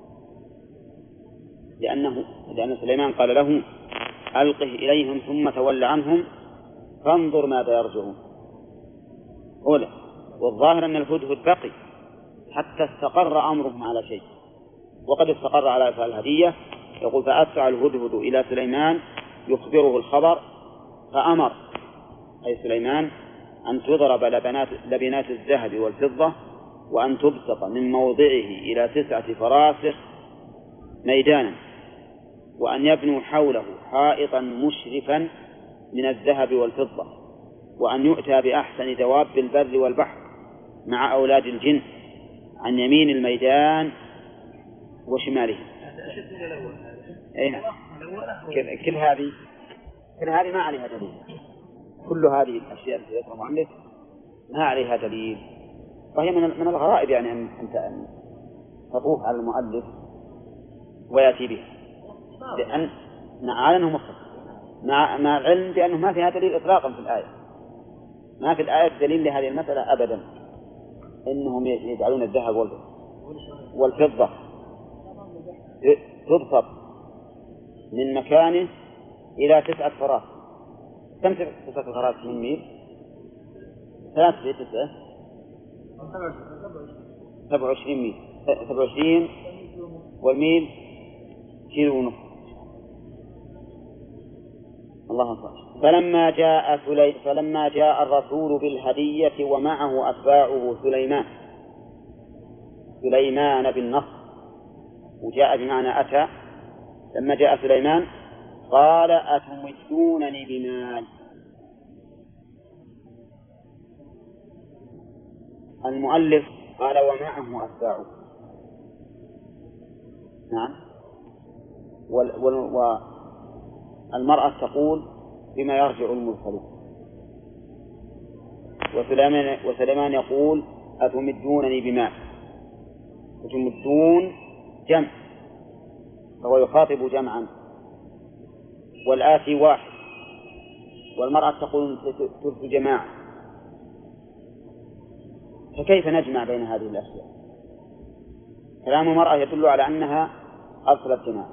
لأن سليمان قال له ألقه إليهم ثم تول عنهم فانظر ماذا يرجعون. أولا، والظاهر أن الهدهد بقي حتى استقر أمرهم على شيء، وقد استقر على إرسال الهدية. يقول فأسرع الهدهد إلى سليمان يخبره الخبر، فأمر أي سليمان أن تضرب لبنات الذهب والفضة، وأن تبسط من موضعه إلى 9 فراسخ ميدانا، وأن يبنوا حوله حائطا مشرفا من الذهب والفضة، وأن يؤتى بأحسن دواب البر والبحر مع أولاد الجن عن يمين الميدان وشماله. كل هذه ما عليها دليل، كل هذه الأشياء التي ذكرها المؤلف ما عليها دليل، وهي من الغرائب يعني أن تطوف على المؤلف ويأتي بها، لأن أنه مختص مع العلم بأنه ما فيها دليل إطلاقا في الآية، ما في الآية دليل لهذه المسألة أبدا، إنهم يجعلون الذهب والفضة تبسط من مكانه إلى 9 فراسخ. كم 9 فراسخ من ميل؟ 3 في 9 27 ميل، 27 والميل 1.5 كيلو. الله أكبر. فلما جاء الرسول بالهدية ومعه أتباعه سليمان بالنصر، وجاء بمعنى أتى. لما جاء سليمان قال أتمدونني بمال. المؤلف قال ومعه أتباعه، نعم، والمرأة تقول بما يرجع المرسلون، وسليمان يقول أتمدونني بمال. أتمدون جمع، فهو يخاطب جمعا، والآتي واحد، والمرأة تقول ترث جماعة، فكيف نجمع بين هذه الأشياء؟ كلام المرأة يدل على أنها أرسلت جماعة،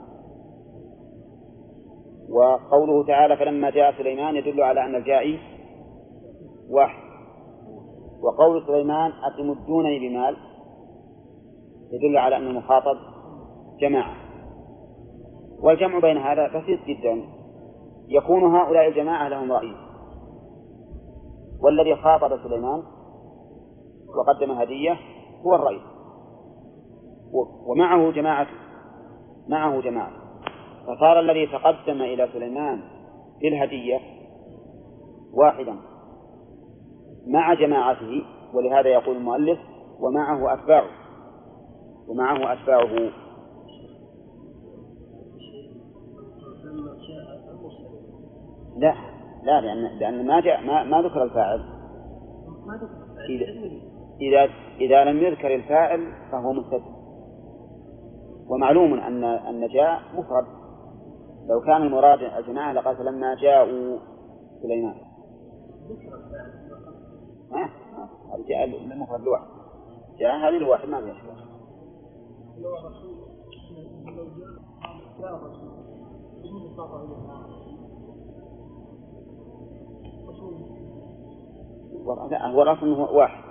وقوله تعالى فلما جاء سليمان يدل على أن الجائي واحد، وقول سليمان أتمدونني بمال يدل على أن المخاطب جماعة. والجمع بين هذا بسيط جدا، يكون هؤلاء الجماعة لهم رأي، والذي خاطب سليمان وقدم هدية هو الرأي، ومعه جماعة، فصار الذي تقدم إلى سليمان بالهدية واحدا مع جماعته، ولهذا يقول المؤلف ومعه أتباعه. لا لأن ما ذكر الفاعل، إذا لم يذكر الفاعل فهو مستتر، ومعلوم أن جاء مفرد، لو كان المراد الجماعة لقال فلما جاءوا سليمان. جاء المفرد لوحد، جاء هذه الواحد ما فيها شيء. هو الأصل هو واحد.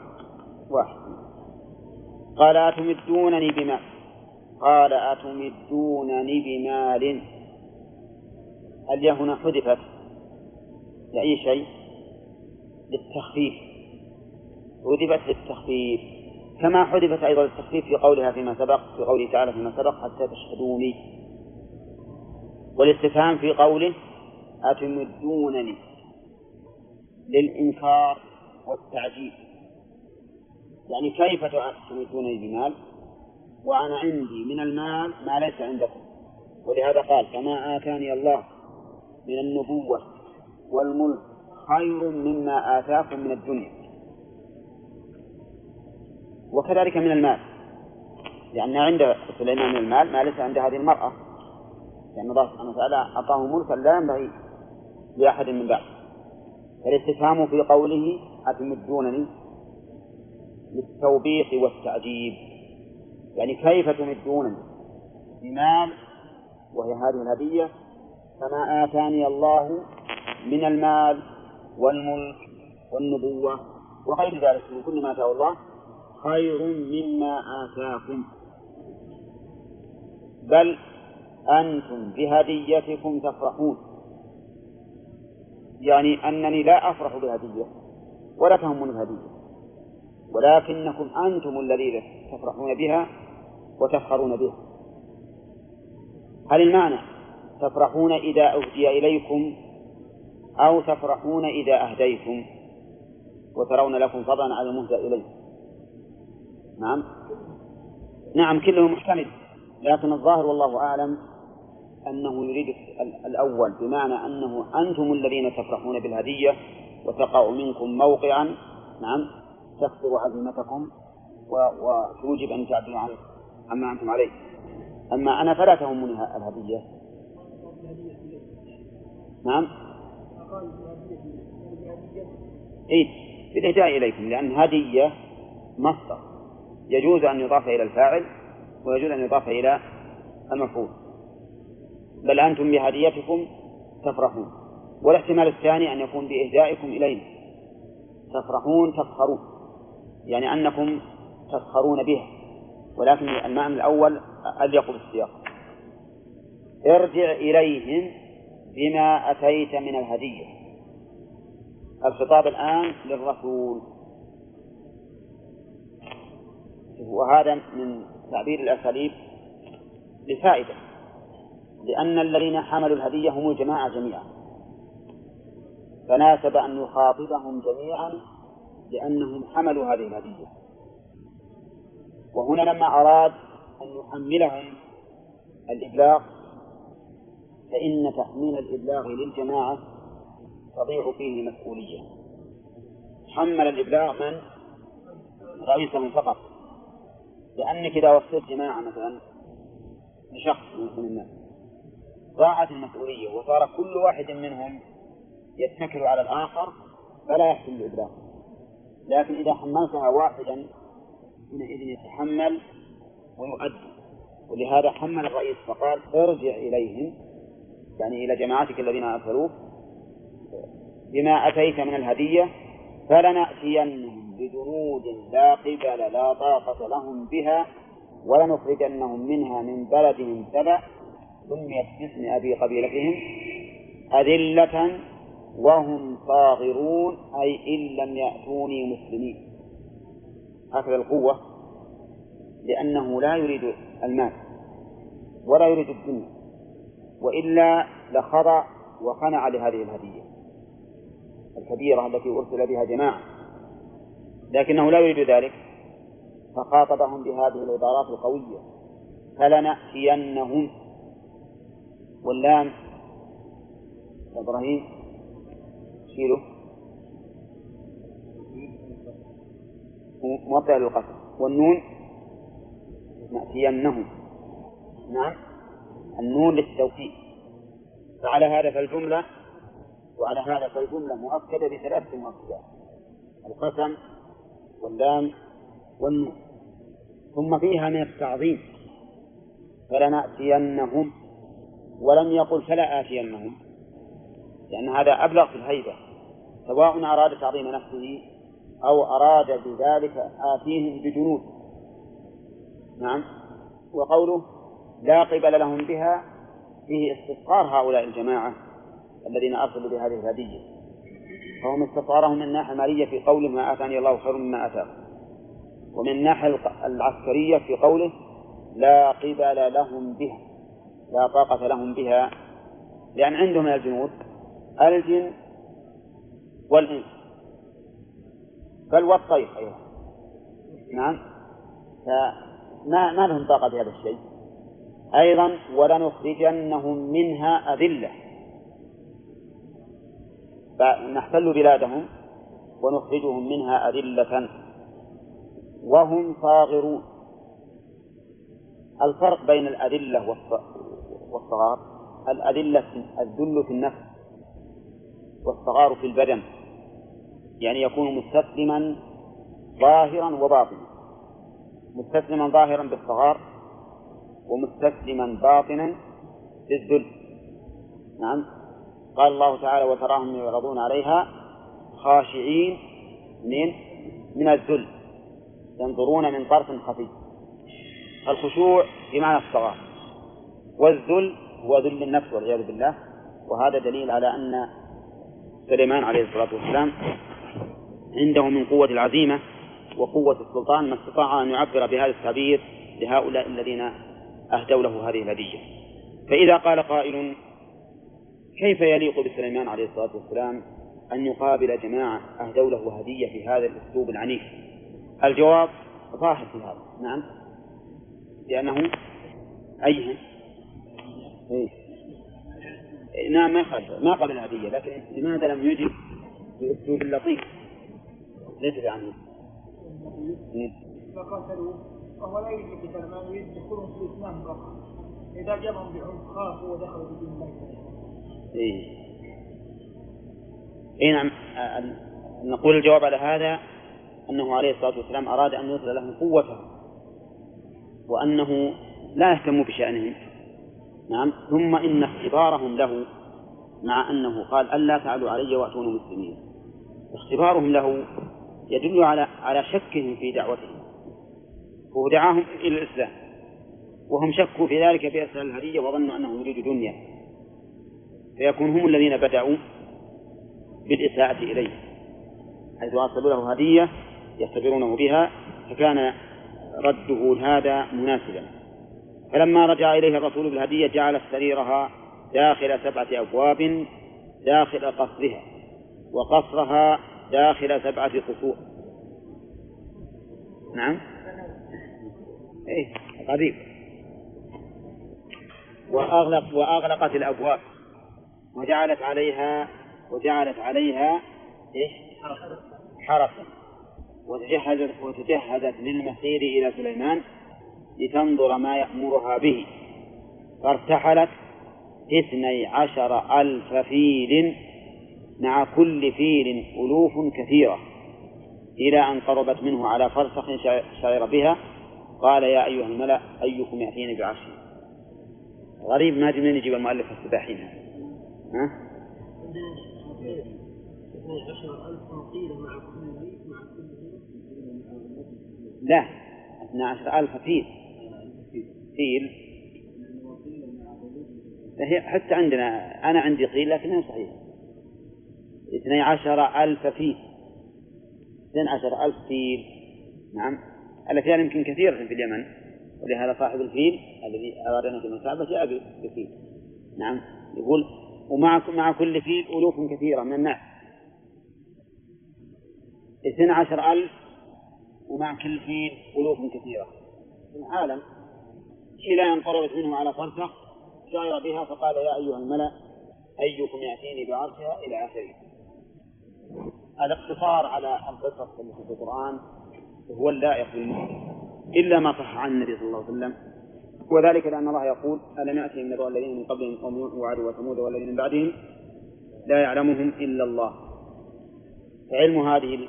قال أتمدونني بمال. قال أتمدونني بمال، هل هنا حذفت لأي شيء؟ للتخفيف، حذفت للتخفيف، كما حذفت أيضا للتخفيف في قولها فيما سبق، في قوله تعالى فيما سبق حتى تشهدوني. والاستفهام في قوله أتمدونني للإنكار والتعجيب، يعني كيف تمدونني بمال وأنا عندي من المال ما ليس عندكم؟ ولهذا قال فما آتاني الله من النبوة والملك خير مما آتاكم من الدنيا. وكذلك من المال، لأن عند سليمان من المال ما ليس عند هذه المرأة، لأن الله سبحانه وتعالى أعطاه ملكا لا ينبغي لأحد من بعد. فالاستفهام في قوله أتمدونني للتوبيخ والتعجيب، يعني كيف تمدونني بمال وهي هذه الهدية، فما آتاني الله من المال والملك والنبوة وغير ذلك من كل ما آتاه الله خير مما آتاكم، بل أنتم بهديتكم تفرحون. يعني أنني لا أفرح بهدية ولا تهمني الهدية، ولكنكم أنتم الذين تفرحون بها وتفخرون بها. هل المعنى تفرحون إذا أهدي إليكم أو تفرحون إذا أهديتم وترون لكم فضلا على المهدى إليه؟ نعم كله محتمل، لكن الظاهر والله أعلم أنه يريد الأول، بمعنى أنه أنتم الذين تفرحون بالهدية وتقع منكم موقعا تكثر عزيمتكم وتوجب أن تعدلوا عما أنتم عليه. أما أنا فلا تهمني الهدية. بالإهداء إليكم، لأن هدية مصدر يجوز أن يضاف إلى الفاعل ويجوز أن يضاف إلى المفعول. بل أنتم بهديتكم تفرحون. والاحتمال الثاني أن يكون بإهدائكم إلينا تفرحون تفخرون، يعني أنكم تفخرون بها، ولكن المعنى الأول أليق بالسياق. ارجع إليهم بما أتيت من الهدية. الخطاب الآن للرسول، وهذا من تعبير الأساليب لفائدة، لأن الذين حملوا الهدية هم الجماعة جميعا، فناسب أن يخاطبهم جميعا لأنهم حملوا هذه الهدية. وهنا لما أراد أن يحملهم الإبلاغ، فإن تحميل الإبلاغ للجماعة تضيع فيه مسؤولية. حمل الإبلاغ من؟ رئيسهم فقط، لأنك إذا وصلت جماعة مثلا لشخص من الناس ضاعت المسؤولية وصار كل واحد منهم يتكل على الآخر فلا يحصل الإبلاغ. لكن إذا حملتها واحدا حينئذ يتحمل ويؤدي. ولهذا حمل الرئيس فقال ارجع إليهم، يعني إلى جماعتك الذين أرسلوك بما أتيت من الهدية فلنأتينهم بجنود لا قبل لا طاقة لهم بها ولنخرجنهم منها من بلدهم سبع سميت باسم أبي قبيلتهم أذلة وهم صاغرون، أي إن لم يأتوني مسلمين. هكذا القوة، لأنه لا يريد المال ولا يريد الدنيا، وإلا لخضع وخنع لهذه الهدية الكبيرة التي أرسل بها جماعة، لكنه لا يريد ذلك، فخاطبهم بهذه العبارات القوية فلنأتينهم. واللام إبراهيم شيله موطئة للقسم، والنون نأتينهم. نعم، النون للتوكيد. فعلى هذا فالجملة مؤكدة بثلاث مؤكدات: القسم واللام والنون. ثم فيها من التعظيم: فلنأتينهم، ولم يقل فلا آتينهم، لأن هذا أبلغ في الهيبة، سواء أراد تعظيم نفسه أو أراد بذلك آتيهم بجنود. نعم. وقوله لا قبل لهم بها فيه استصغار هؤلاء الجماعة الذين أرسلوا بهذه الهدية، فهم استصغارهم من الناحية المالية في قوله ما آتاني الله خير مما آتاكم، ومن الناحية العسكرية في قوله لا قبل لهم بها، لا طاقة لهم بها، لأن عندهم من الجنود الجن والإنس بل والطير أيضا. نعم، فما لهم طاقة بهذا الشيء. أيضا ولنخرجنهم منها أذلة، فنحتل بلادهم ونخرجهم منها أذلة وهم صاغرون. الفرق بين الأذلة والصغار: الأذلة الذل في النفس، والصغار في البدن، يعني يكون مستسلما ظاهرا وباطنا، مستسلما ظاهرا بالصغار ومستسلما باطنا بالذل. نعم. قال الله تعالى وتراهم يعرضون عليها خاشعين من الذل ينظرون من طرف خفي. الخشوع بمعنى الصغار، والذل هو ذل النفس والعياذ بالله. وهذا دليل على أن سليمان عليه الصلاة والسلام عنده من قوة العزيمة وقوة السلطان ما استطاع أن يعبر بهذا التعبير لهؤلاء الذين أهدوا له هذه الهدية. فإذا قال قائل كيف يليق بسليمان عليه الصلاة والسلام أن يقابل جماعة أهدوا له هدية في هذا الأسلوب العنيف؟ الجواب ظاهر في هذا. نعم، لأنه أيهم نعم ما قبل الهدية، لكن لماذا لم يجب بأسلوب لطيف ليس عنه؟ فقاتلوا وهو لا يريد القتال، ما يريد دخولهم في الإسلام فقط. إذا جمعهم بعنف خافوا ودخلوا في دين الله. نعم. نقول الجواب على هذا أنه عليه الصلاة والسلام أراد أن يظهر لهم قوته وأنه لا يهتم بشأنهم. نعم. ثم إن اختبارهم له، مع أنه قال ألا تعلوا علي وأتوني مسلمين، اختبارهم له يدل على شكهم في دعوتهم، هو دعاهم إلى الإسلام وهم شكوا في ذلك بإرسال الهدية وظنوا أنه يريد دنيا، فيكون هم الذين بدأوا بالإساءة إليه حيث أرسلوا له هدية يختبرونه بها، فكان رده هذا مناسبا. فلما رجع إليه الرسول بالهدية جعل سريرها داخل 7 أبواب داخل قصرها، وقصرها داخل 7 قصور. نعم، قريب. وأغلقت الأبواب وجعلت عليها حرسا، وتجهزت للمسير إلى سليمان لتنظر ما يأمرها به. فارتحلت 12,000 فيل مع كل فيل ألوف كثيرة، إلى أن قربت منه على فرسخ شعر بها. قال يا أيها الملأ أيكم يأتيني بعرشه. غريب ما جمعين يجيب المؤلف السباحين. ها؟ 12,000 قيل مع كل لا، 12,000 فيل. حتى عندنا أنا عندي قيل لكنه صحيح 12,000 فيل، 12,000 فيل. نعم. الفيل يمكن كثير في اليمن، ولهذا صاحب الفيل الذي أراد أن يكون كعبة جاء بفيل. نعم. يقول ومع كل فيل ألوف كثيرة من الناس، 12,000 ومع كل فيل ألوف كثيرة في العالم، إلى أن قربت منه على فرسخ شعر بها. فقال يا أيها الملأ أيكم يأتيني بعرشها إلى آخره. هذا اقتصار على القصص التي في القرآن وهو اللائق بالمسلم إلا ما صح عن النبي صلى الله عليه وسلم، وذلك لأن الله يقول: ألم يأتهم نبأ الذين من قبلهم قوم نوح وعاد وثمود والذين من بعدهم لا يعلمهم إلا الله. فعلم هذه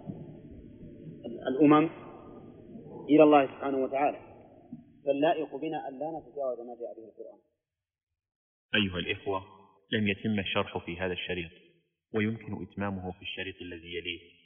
الأمم إلى الله سبحانه وتعالى، فاللائق بنا أن لا نتجاوز ما جاء به القرآن. أيها الإخوة، لم يتم الشرح في هذا الشريط، ويمكن إتمامه في الشريط الذي يليه.